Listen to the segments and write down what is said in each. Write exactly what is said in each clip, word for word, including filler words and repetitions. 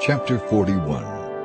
Chapter forty-one.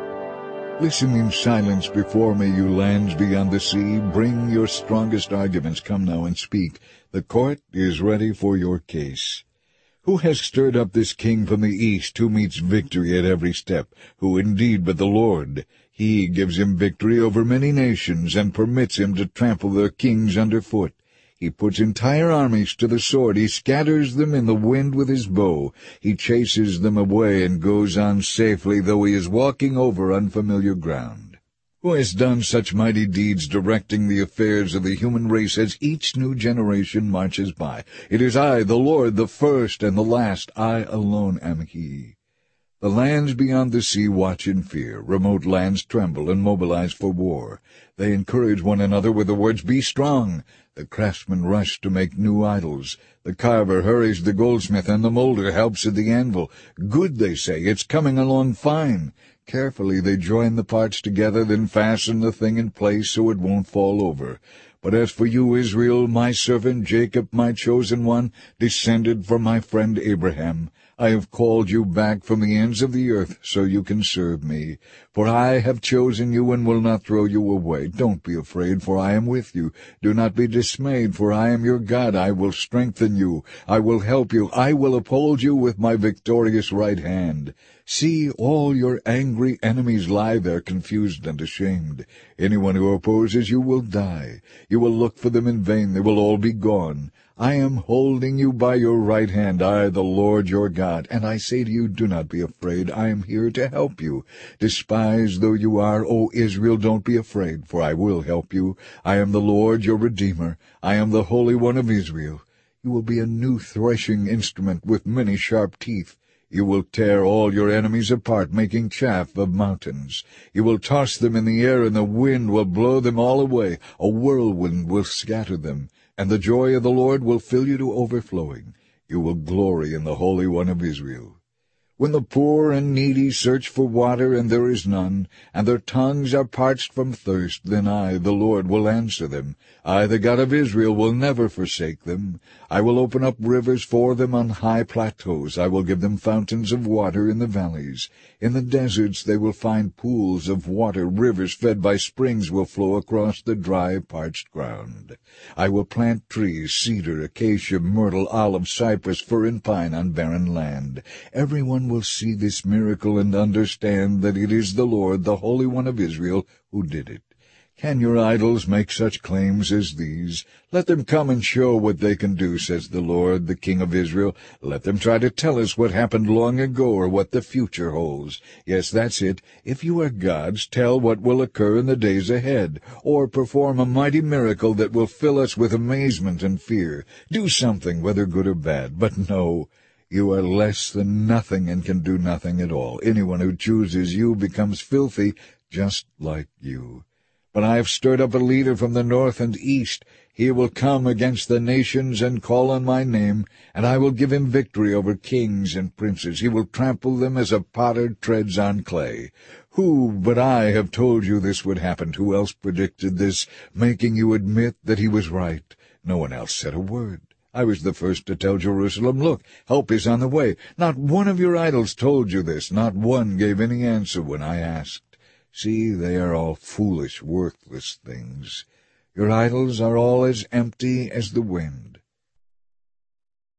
Listen in silence before me, you lands beyond the sea. Bring your strongest arguments. Come now and speak. The court is ready for your case. Who has stirred up this king from the east, who meets victory at every step? Who indeed but the Lord? He gives him victory over many nations, and permits him to trample their kings underfoot. He puts entire armies to the sword. He scatters them in the wind with his bow. He chases them away and goes on safely, though he is walking over unfamiliar ground. Who has done such mighty deeds, directing the affairs of the human race as each new generation marches by? It is I, the Lord, the first and the last. I alone am he. The lands beyond the sea watch in fear. Remote lands tremble and mobilize for war. They encourage one another with the words, "Be strong." The craftsman rush to make new idols. The carver hurries the goldsmith, and the molder helps at the anvil. Good, they say, it's coming along fine. Carefully they join the parts together, then fasten the thing in place so it won't fall over. But as for you, Israel, my servant, Jacob, my chosen one, descended from my friend Abraham, I have called you back from the ends of the earth so you can serve me. For I have chosen you and will not throw you away. Don't be afraid, for I am with you. Do not be dismayed, for I am your God. I will strengthen you. I will help you. I will uphold you with my victorious right hand. See, all your angry enemies lie there, confused and ashamed. Anyone who opposes you will die. You will look for them in vain. They will all be gone. I am holding you by your right hand, I, the Lord your God. And I say to you, do not be afraid. I am here to help you. Despised though you are, O Israel, don't be afraid, for I will help you. I am the Lord your Redeemer. I am the Holy One of Israel. You will be a new threshing instrument with many sharp teeth. You will tear all your enemies apart, making chaff of mountains. You will toss them in the air, and the wind will blow them all away. A whirlwind will scatter them, and the joy of the Lord will fill you to overflowing. You will glory in the Holy One of Israel. When the poor and needy search for water, and there is none, and their tongues are parched from thirst, then I, the Lord, will answer them. I, the God of Israel, will never forsake them. I will open up rivers for them on high plateaus. I will give them fountains of water in the valleys. In the deserts they will find pools of water. Rivers fed by springs will flow across the dry, parched ground. I will plant trees, cedar, acacia, myrtle, olive, cypress, fir, and pine on barren land. Everyone will see this miracle and understand that it is the Lord, the Holy One of Israel, who did it. Can your idols make such claims as these? Let them come and show what they can do, says the Lord, the King of Israel. Let them try to tell us what happened long ago or what the future holds. Yes, that's it. If you are gods, tell what will occur in the days ahead, or perform a mighty miracle that will fill us with amazement and fear. Do something, whether good or bad. But no, you are less than nothing and can do nothing at all. Anyone who chooses you becomes filthy, just like you. But I have stirred up a leader from the north and east. He will come against the nations and call on my name, and I will give him victory over kings and princes. He will trample them as a potter treads on clay. Who but I have told you this would happen? Who else predicted this, making you admit that he was right? No one else said a word. I was the first to tell Jerusalem, look, help is on the way. Not one of your idols told you this. Not one gave any answer when I asked. See, they are all foolish, worthless things. Your idols are all as empty as the wind.